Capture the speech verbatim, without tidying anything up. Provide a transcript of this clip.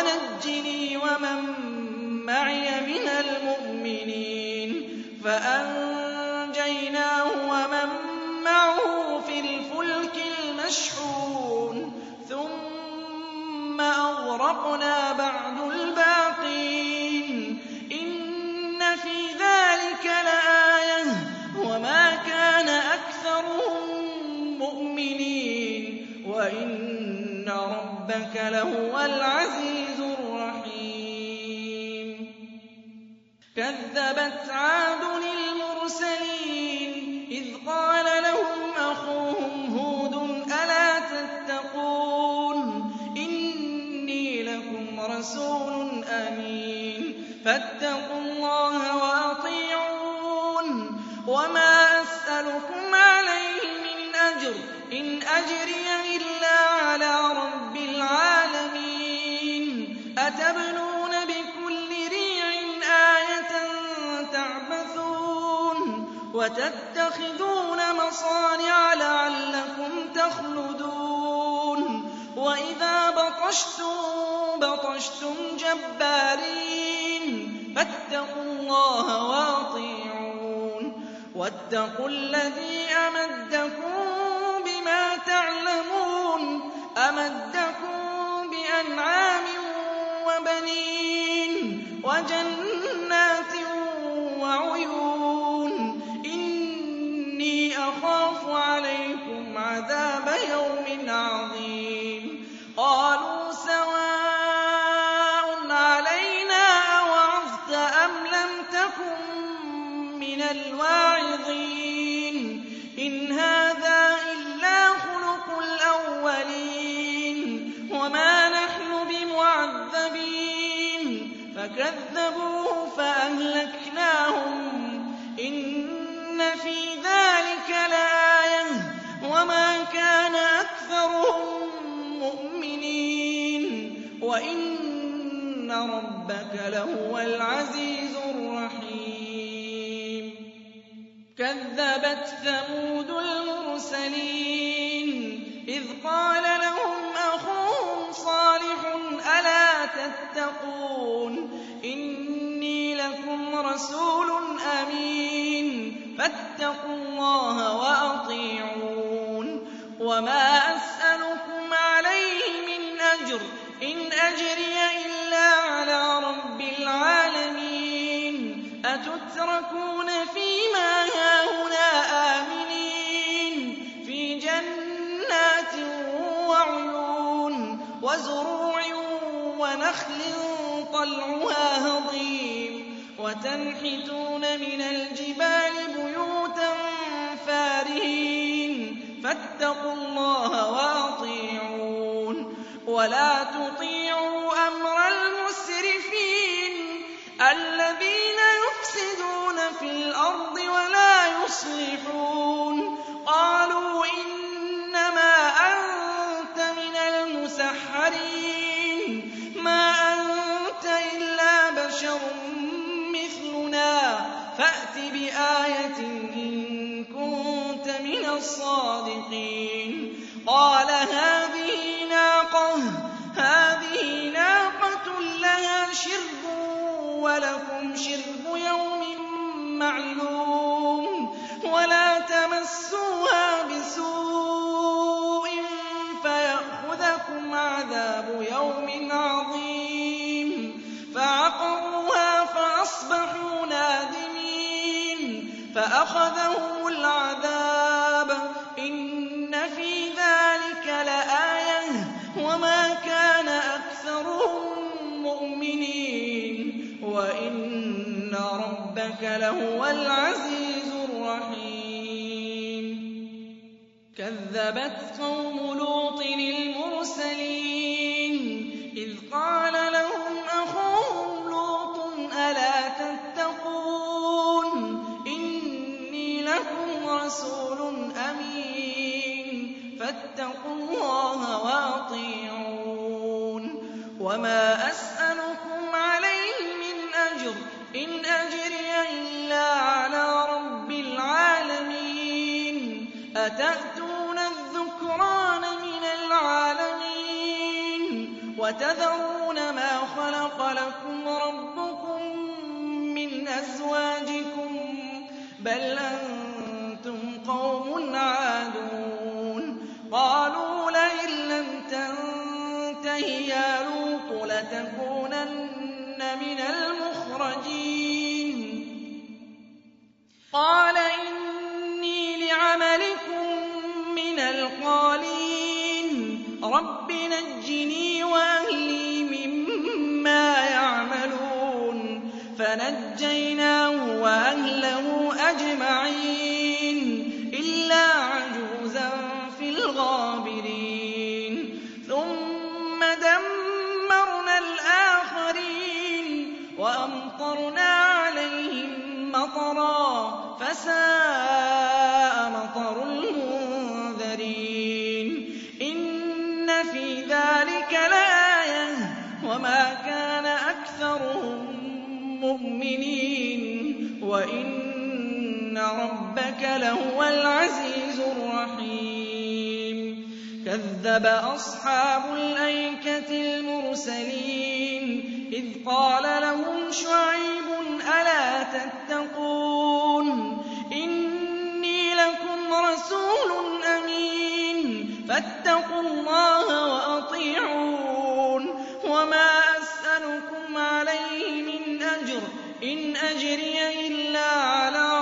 وَنَجِّنِي وَمَن مَّعِيَ مِنَ الْمُؤْمِنِينَ فَأَنجَيْنَاهُ وَمَن مَّعَهُ فِي الْفُلْكِ الْمَشْحُونِ ثُمَّ أَغْرَقْنَا بَعْدُ الْبَاقِينَ إِنَّ فِي ذَٰلِكَ لَآيَةً وَمَا كَانَ أَكْثَرُهُم مُّؤْمِنِينَ وَإِنَّ رَبَّكَ لَهُوَ الْعَزِيزُ الرَّحِيمُ كَذَّبَتْ عَادٌ الْمُرْسَلِينَ إِذْ قَالَ لَهُمْ أَخُوهُمْ هُودٌ أَلَا تَتَّقُونَ إِنِّي لَكُمْ رَسُولٌ أَمِينٌ فَاتَّقُوا اللَّهَ وَأَطِيعُونِ وَمَا أَسْأَلُكُمْ عَلَيْهِ مِنْ أَجْرٍ إِنْ أَجْرِيَ إِلَّا عَلَىٰ رَبِّ الْعَالَمِينَ أَتَبْنُونَ بِكُلِّ رِيعٍ آيَةً تَعْبَثُونَ وَتَتَّخِذُونَ مَصَانِعَ لَعَلَّكُمْ تَخْلُدُونَ وَإِذَا بَطَشْتُم بَطَشْتُمْ جَبَّارِينَ فَاتَّقُوا اللَّهَ وَأَطِيعُونِ وَاتَّقُوا الَّذِي أَمَدَّكُم بِمَا تَعْلَمُونَ أَمَدَّكُم بِأَنْعَامٍ وَبَنِينَ وَجَنَّاتٍ وَعُيُونٍ إِنِّي أَخَافُ عَلَيْكُمْ عَذَابَ يَوْمٍ عَظِيمٍ قَالُوا سَوَاءٌ عَلَيْنَا أَوَعَظْتَ أَمْ لَمْ تَكُن مِّنَ الْوَاعِظِينَ إِنْ هَٰذَا إِلَّا خُلُقُ الْأَوَّلِينَ وَمَا نَحْنُ بِمُعَذَّبِينَ فَكَذَّبُوهُ فَأَهْلَكْنَاهُمْ إِنَّ فِي ذَٰلِكَ لَآيَةً وَمَا كَانَ أَكْثَرُهُم مُّؤْمِنِينَ وَإِنَّ رَبَّكَ لَهُوَ الْعَزِيزُ الرَّحِيمُ كَذَّبَتْ ثَمُودُ الْمُرْسَلِينَ إِذْ قَالَ لَهُمْ أَخُوهُمْ صَالِحٌ أَلَا تَتَّقُونَ إِنِّي لَكُمْ رَسُولٌ أَمِينٌ فَاتَّقُوا اللَّهَ وَأَطِيعُونِ وَمَا أَسْأَلُكُمْ عَلَيْهِ مِنْ أَجْرٍ إِنْ أَجْرِيَ إِلَّا عَلَىٰ رَبِّ الْعَالَمِينَ أَتُتْرَكُونَ فِي مَا هَاهُنَا آمِنِينَ فِي جَنَّاتٍ وَعُيُونٍ وَزُرُوعٍ وَنَخْلٍ طَلْعُهَا هَضِيمٌ وَتَنْحِتُونَ مِنَ الْجِبَالِ بُيُوتًا فَارِهِينَ فَاتَّقُوا اللَّهَ وَأَطِيعُونِ وَلَا تُطِيعُوا أَمْرَ الْمُسْرِفِينَ الَّذِينَ يُفْسِدُونَ فِي الْأَرْضِ وَلَا يُصْلِحُونَ قَالُوا إِنَّمَا أَنتَ مِنَ الْمُسَحَّرِينَ مَا أَنتَ إِلَّا بَشَرٌ مِّثْلُنَا فَأْتِ بِآيَةٍ إِن كُنتَ مِنَ الصَّادِقِينَ قَالَ هَٰذِهِ نَاقَةٌ هَٰذِهِ نَاقَةٌ لَّهَا شِرْبٌ وَلَكُمْ شِرْبُ يَوْمٍ مَّعْلُومٍ وَلَا تَمَسُّوهَا بِسُوءٍ فَيَأْخُذَكُمْ عَذَابُ يَوْمٍ عَظِيمٍ فَعَقَرُوهَا فَأَصْبَحُوا نَادِمِينَ فَأَخَذَهُمُ الْعَذَابُ إِنَّ فِي ذَٰلِكَ لَآيَةً وَمَا كَانَ أَكْثَرُهُم مُّؤْمِنِينَ وَإِنَّ رَبَّكَ لَهُوَ الْعَزِيزُ الرَّحِيمُ كَذَّبَتْ قَوْمُ لُوطٍ الْمُرْسَلِينَ إِذْ قَالَ لَهُمْ أَخُوهُمْ لُوطٌ أَلَا تَتَّقُونَ إِنِّي لَكُمْ رَسُولٌ أَمِينٌ فَاتَّقُوا اللَّهَ وَأَطِيعُونِ وَمَا أَسْأَلُكُمْ عَلَيْهِ مِنْ أَجْرٍ إِنْ أَجْرِيَ إِلَّا عَلَىٰ رَبِّ الْعَالَمِينَ أَتَأْتُونَ الذُّكْرَانَ مِنَ الْعَالَمِينَ وَتَذَرُونَ مَا خَلَقَ لَكُمْ رَبُّكُم مِّنْ أَزْوَاجِكُم ۚ بَلْ أَنتُمْ قَوْمٌ عَادُونَ قَالُوا لَئِن لَّمْ تَنتَهِ يَا لُوطُ لَتَكُونَنَّ مِنَ الْمُخْرَجِينَ قَالَ إِنِّي لِعَمَلِكُم مِّنَ الْقَالِينَ رَبِّ نَجِّنِي وَأَهْلِي مِمَّا يَعْمَلُونَ فَنَجَّيْنَاهُ وَأَهْلَهُ أَجْمَعِينَ إِلَّا عَجُوزًا فِي الْغَابِرِينَ ثُمَّ دَمَّرْنَا الْآخَرِينَ وَأَمْطَرْنَا عَلَيْهِم مَّطَرًا ۖ فَسَاءَ مَطَرُ الْمُنذَرِينَ إِنَّ فِي ذَٰلِكَ لَآيَةً ۖ وَمَا كَانَ أَكْثَرُهُم مُّؤْمِنِينَ وَإِنَّ رَبَّكَ لَهُوَ الْعَزِيزُ الرَّحِيمُ كَذَّبَ أَصْحَابُ الْأَيْكَةِ الْمُرْسَلِينَ إِذْ قَالَ لَهُمْ شُعَيْبٌ أَلَا تَتَّقُونَ إِنِّي لَكُمْ رَسُولٌ أَمِينٌ فَاتَّقُوا اللَّهَ وَأَطِيعُونِ وَمَا أَسْأَلُكُمْ عَلَيْهِ مِنْ أَجْرٍ ۖ إِنْ أَجْرِيَ إِلَّا عَلَىٰ